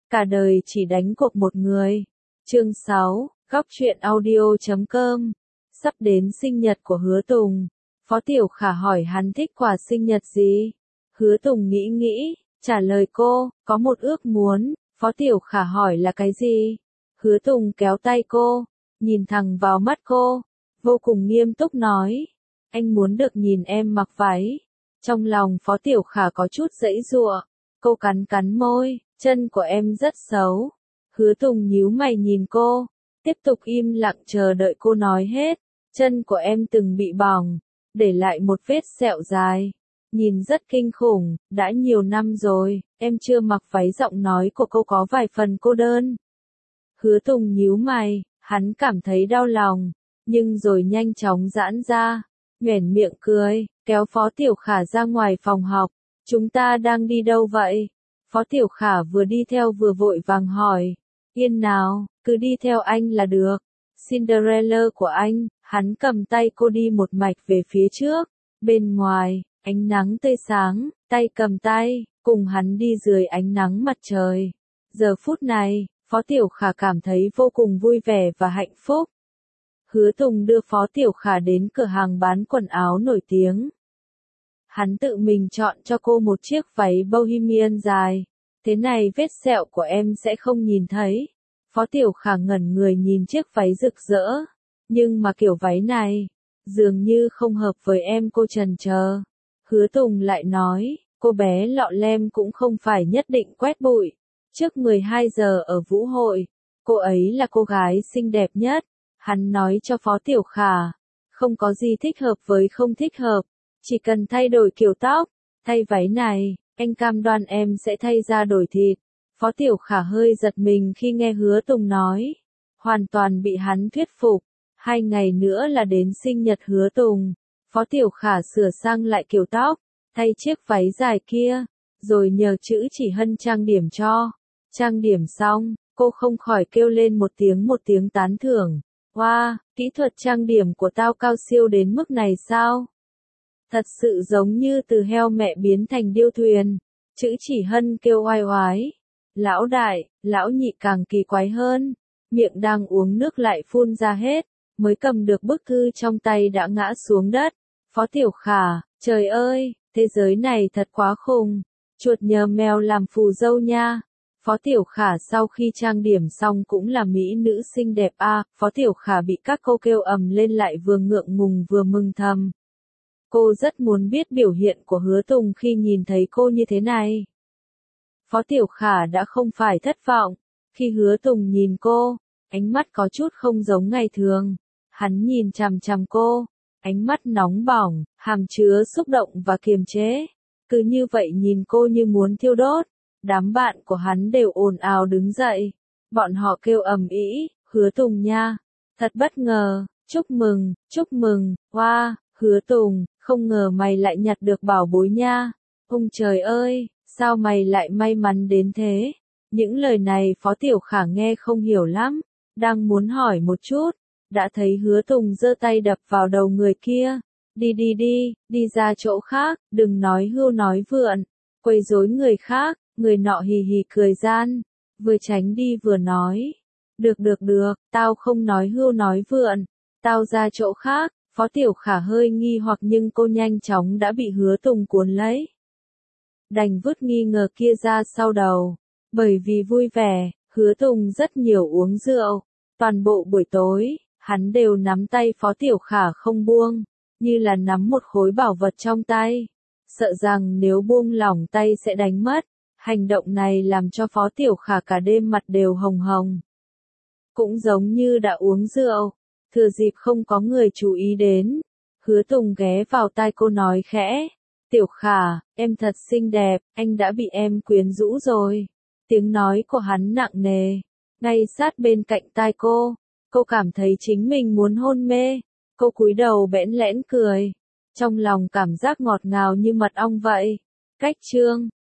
cả đời chỉ đánh cuộc một người. Chương 6, Góc truyện audio.com. Sắp đến sinh nhật của Hứa Tùng. Phó Tiểu Khả hỏi hắn thích quà sinh nhật gì? Hứa Tùng nghĩ, trả lời cô, có một ước muốn. Phó Tiểu Khả hỏi là cái gì? Hứa Tùng kéo tay cô, nhìn thẳng vào mắt cô, vô cùng nghiêm túc nói, anh muốn được nhìn em mặc váy. Trong lòng Phó Tiểu Khả có chút giãy giụa, cô cắn môi, chân của em rất xấu. Hứa Tùng nhíu mày nhìn cô, tiếp tục im lặng chờ đợi cô nói hết. Chân của em từng bị bỏng, để lại một vết sẹo dài, nhìn rất kinh khủng, đã nhiều năm rồi, em chưa mặc váy. Giọng nói của cô có vài phần cô đơn. Hứa Tùng nhíu mày, hắn cảm thấy đau lòng, nhưng rồi nhanh chóng giãn ra, nhoẻn miệng cười, kéo Phó Tiểu Khả ra ngoài phòng học. Chúng ta đang đi đâu vậy? Phó Tiểu Khả vừa đi theo vừa vội vàng hỏi. Yên nào, cứ đi theo anh là được. Cinderella của anh. Hắn cầm tay cô đi một mạch về phía trước. Bên ngoài, ánh nắng tươi sáng, tay cầm tay, cùng hắn đi dưới ánh nắng mặt trời. Giờ phút này, Phó Tiểu Khả cảm thấy vô cùng vui vẻ và hạnh phúc. Hứa Tùng đưa Phó Tiểu Khả đến cửa hàng bán quần áo nổi tiếng. Hắn tự mình chọn cho cô một chiếc váy bohemian dài. Thế này vết sẹo của em sẽ không nhìn thấy. Phó Tiểu Khả ngẩn người nhìn chiếc váy rực rỡ. Nhưng mà kiểu váy này, dường như không hợp với em. Cô chần chờ. Hứa Tùng lại nói, cô bé lọ lem cũng không phải nhất định quét bụi. Trước 12 giờ ở vũ hội, cô ấy là cô gái xinh đẹp nhất. Hắn nói cho Phó Tiểu Khả, không có gì thích hợp với không thích hợp, chỉ cần thay đổi kiểu tóc, thay váy này, anh cam đoan em sẽ thay da đổi thịt. Phó Tiểu Khả hơi giật mình khi nghe Hứa Tùng nói, hoàn toàn bị hắn thuyết phục. 2 ngày nữa là đến sinh nhật Hứa Tùng. Phó Tiểu Khả sửa sang lại kiểu tóc, thay chiếc váy dài kia, rồi nhờ Chữ Chỉ Hân trang điểm cho. Trang điểm xong, cô không khỏi kêu lên một tiếng tán thưởng. Wow, kỹ thuật trang điểm của tao cao siêu đến mức này sao? Thật sự giống như từ heo mẹ biến thành điêu thuyền. Chữ Chỉ Hân kêu oai oái. Lão đại, lão nhị càng kỳ quái hơn. Miệng đang uống nước lại phun ra hết, mới cầm được bức thư trong tay đã ngã xuống đất. Phó Tiểu Khả, trời ơi, thế giới này thật quá khùng. Chuột nhờ mèo làm phù dâu nha. Phó Tiểu Khả sau khi trang điểm xong cũng là mỹ nữ xinh đẹp a. Phó Tiểu Khả bị các cô kêu ầm lên lại vừa ngượng ngùng vừa mừng thầm. Cô rất muốn biết biểu hiện của Hứa Tùng khi nhìn thấy cô như thế này. Phó Tiểu Khả đã không phải thất vọng. Khi Hứa Tùng nhìn cô, ánh mắt có chút không giống ngày thường. Hắn nhìn chằm chằm cô, ánh mắt nóng bỏng, hàm chứa xúc động và kiềm chế. Cứ như vậy nhìn cô như muốn thiêu đốt. Đám bạn của hắn đều ồn ào đứng dậy. Bọn họ kêu ầm ĩ, Hứa Tùng nha. Thật bất ngờ, chúc mừng, wow, Hứa Tùng, không ngờ mày lại nhặt được bảo bối nha. Ông trời ơi, sao mày lại may mắn đến thế? Những lời này Phó Tiểu Khả nghe không hiểu lắm. Đang muốn hỏi một chút, đã thấy Hứa Tùng giơ tay đập vào đầu người kia. Đi ra chỗ khác, đừng nói hưu nói vượn, quấy rối người khác. Người nọ hì hì cười gian, vừa tránh đi vừa nói. Được, tao không nói hưu nói vượn, tao ra chỗ khác. Phó Tiểu Khả hơi nghi hoặc nhưng cô nhanh chóng đã bị Hứa Tùng cuốn lấy. Đành vứt nghi ngờ kia ra sau đầu. Bởi vì vui vẻ, Hứa Tùng rất nhiều uống rượu. Toàn bộ buổi tối, hắn đều nắm tay Phó Tiểu Khả không buông, như là nắm một khối bảo vật trong tay. Sợ rằng nếu buông lỏng tay sẽ đánh mất. Hành động này làm cho Phó Tiểu Khả cả đêm mặt đều hồng hồng. Cũng giống như đã uống rượu, thừa dịp không có người chú ý đến. Hứa Tùng ghé vào tai cô nói khẽ. Tiểu Khả, em thật xinh đẹp, anh đã bị em quyến rũ rồi. Tiếng nói của hắn nặng nề, ngay sát bên cạnh tai cô. Cô cảm thấy chính mình muốn hôn mê. Cô cúi đầu bẽn lẽn cười. Trong lòng cảm giác ngọt ngào như mật ong vậy. Cách chương